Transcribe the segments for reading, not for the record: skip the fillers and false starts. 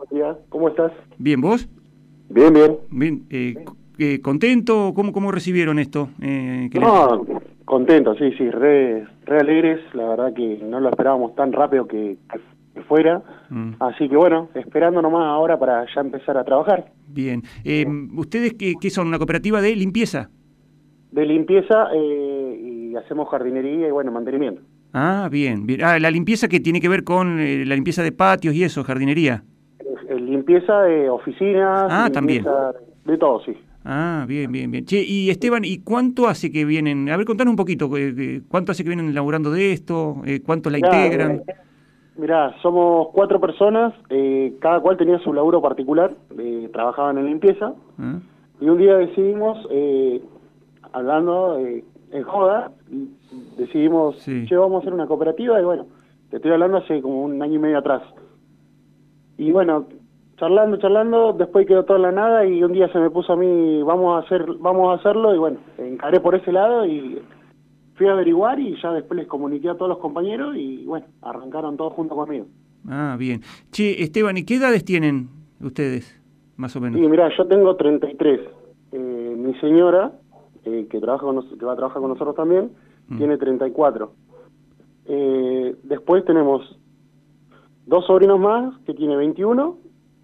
Buenos días, ¿cómo estás? Bien, ¿vos? Bien, bien. Bien, ¿contento? ¿Cómo recibieron esto? No, contento, sí, sí, re alegres, la verdad que no lo esperábamos tan rápido que fuera, así que bueno, esperando nomás ahora para ya empezar a trabajar. Bien, ¿ustedes qué son? ¿Una cooperativa de limpieza? De limpieza y hacemos jardinería y bueno, mantenimiento. Ah, bien, bien. Ah, la limpieza que tiene que ver con la limpieza de patios y eso, jardinería. Limpieza de oficinas, Ah, también. limpieza de todo, sí. Ah, bien, bien, bien. Che, y Esteban, ¿y cuánto hace que vienen? A ver, contanos un poquito, ¿cuánto hace que vienen laburando de esto? ¿Cuántos la integran? Mirá, somos 4 personas, cada cual tenía su laburo particular, trabajaban en limpieza, ¿Ah? y un día decidimos, hablando en joda, decidimos, Sí. che, vamos a hacer una cooperativa, y bueno, te estoy hablando hace como un año y medio atrás. Y bueno, charlando, después quedó todo en la nada, y un día se me puso a mí, vamos a hacerlo, y bueno, encaré por ese lado, y fui a averiguar, y ya después les comuniqué a todos los compañeros, y bueno, arrancaron todos junto conmigo. Ah, bien. Che, Esteban, ¿y qué edades tienen ustedes, más o Y menos? mirá, yo tengo 33. Mi señora, que va a trabajar con nosotros también, tiene 34. Después tenemos 2 sobrinos más, que tiene 21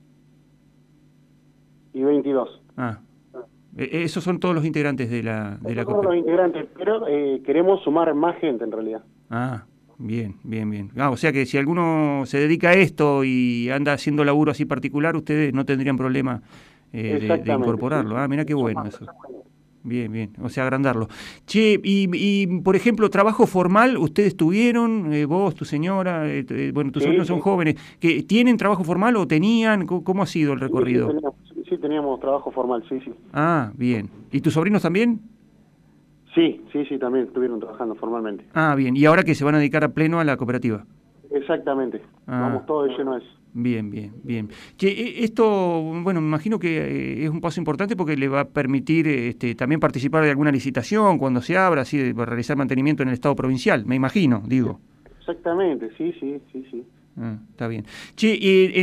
y 22. Ah, esos son todos los integrantes de la Esos somos cooperativa. los integrantes, pero queremos sumar más gente en realidad. Ah, bien, bien, bien. Ah, o sea que si alguno se dedica a esto y anda haciendo laburo así particular, ustedes no tendrían problema de Exactamente, sí, incorporarlo. sí. Ah, mira qué bueno Sumamos. eso. Bien, bien. O sea, agrandarlo. Che, por ejemplo, trabajo formal, ¿ustedes tuvieron, vos, tu señora, bueno, tus Sí, sobrinos son sí. jóvenes, que tienen trabajo formal o tenían? ¿Cómo ha sido el Sí, sí, recorrido? teníamos trabajo formal, sí, sí. Ah, bien. ¿Y tus sobrinos también? Sí, sí, sí, también estuvieron trabajando formalmente. Ah, bien. ¿Y ahora que se van a dedicar a pleno a la cooperativa? Exactamente. Ah, Vamos todos de lleno a eso. bien, bien, bien. Che, esto, bueno, me imagino que es un paso importante porque le va a permitir también participar de alguna licitación cuando se abra, así, para realizar mantenimiento en el Estado provincial, me imagino, digo. Exactamente, sí, sí, sí, sí. Ah, está bien. Che,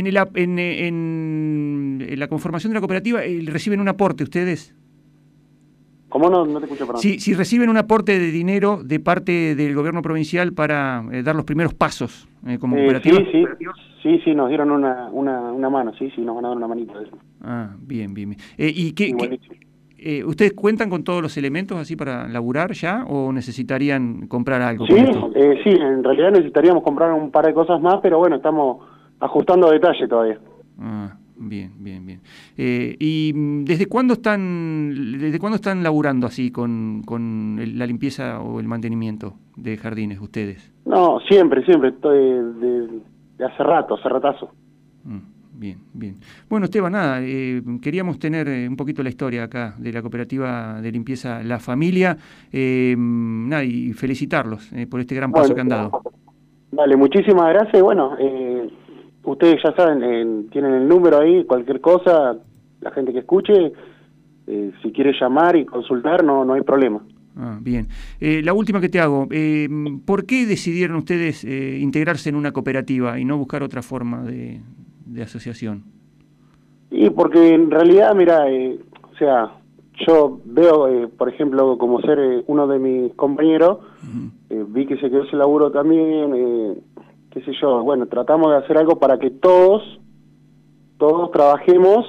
en la conformación de la cooperativa, ¿reciben un aporte ustedes? ¿Cómo no te escucho, perdón? Si reciben un aporte de dinero de parte del gobierno provincial para dar los primeros pasos como cooperativa. Sí, nos dieron una mano, sí, nos van a dar una manita de eso. Ah, bien, bien, bien. ¿Y Sí, buenísimo. ustedes cuentan con todos los elementos así para laburar ya o necesitarían comprar algo Sí, con esto? sí, en realidad necesitaríamos comprar un par de cosas más, pero bueno, estamos ajustando detalle todavía. Ah, bien, bien, bien. ¿Y desde cuándo están laburando así con la limpieza o el mantenimiento de jardines ustedes? No, siempre, estoy de hace ratazo. Bien, bien. Bueno, Esteban, nada, queríamos tener un poquito la historia acá de la cooperativa de limpieza La Familia, nada, y felicitarlos por este gran paso que han dado. Dale, muchísimas gracias y bueno, ustedes ya saben, tienen el número ahí, cualquier cosa, la gente que escuche, si quiere llamar y consultar, no hay problema. Ah, bien. La última que te hago, ¿por qué decidieron ustedes integrarse en una cooperativa y no buscar otra forma de asociación? Y porque en realidad, mira, o sea, yo veo, por ejemplo, como ser uno de mis compañeros, vi que se quedó ese laburo también, qué sé yo, bueno, tratamos de hacer algo para que todos trabajemos,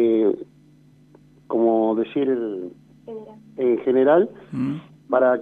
como decir, en general, para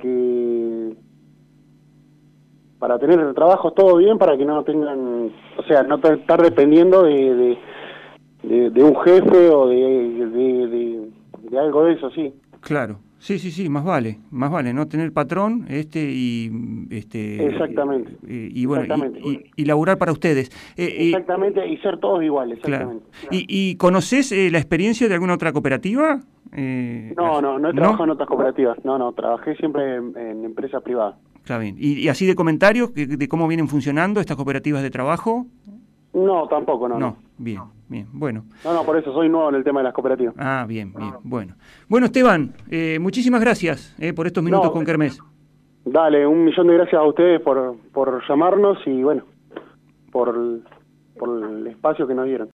tener trabajos todo bien, para que no tengan, o sea, no estar dependiendo de un jefe o de algo de eso, sí. Claro, sí, más vale, no tener patrón Exactamente. y bueno, Exactamente. y laburar para ustedes. Exactamente, y ser todos iguales, Claro. exactamente. ¿Y conoces la experiencia de alguna otra cooperativa? No he trabajado en otras cooperativas, no, trabajé siempre en empresas privadas. Está bien. ¿Y así de comentarios de cómo vienen funcionando estas cooperativas de trabajo? No, tampoco, no. Bien, bien, bueno. No, por eso soy nuevo en el tema de las cooperativas. Ah, bien, bueno. Bueno, Esteban, muchísimas gracias por estos minutos con Kermés. Dale, 1.000.000 de gracias a ustedes por llamarnos y bueno, por el espacio que nos dieron.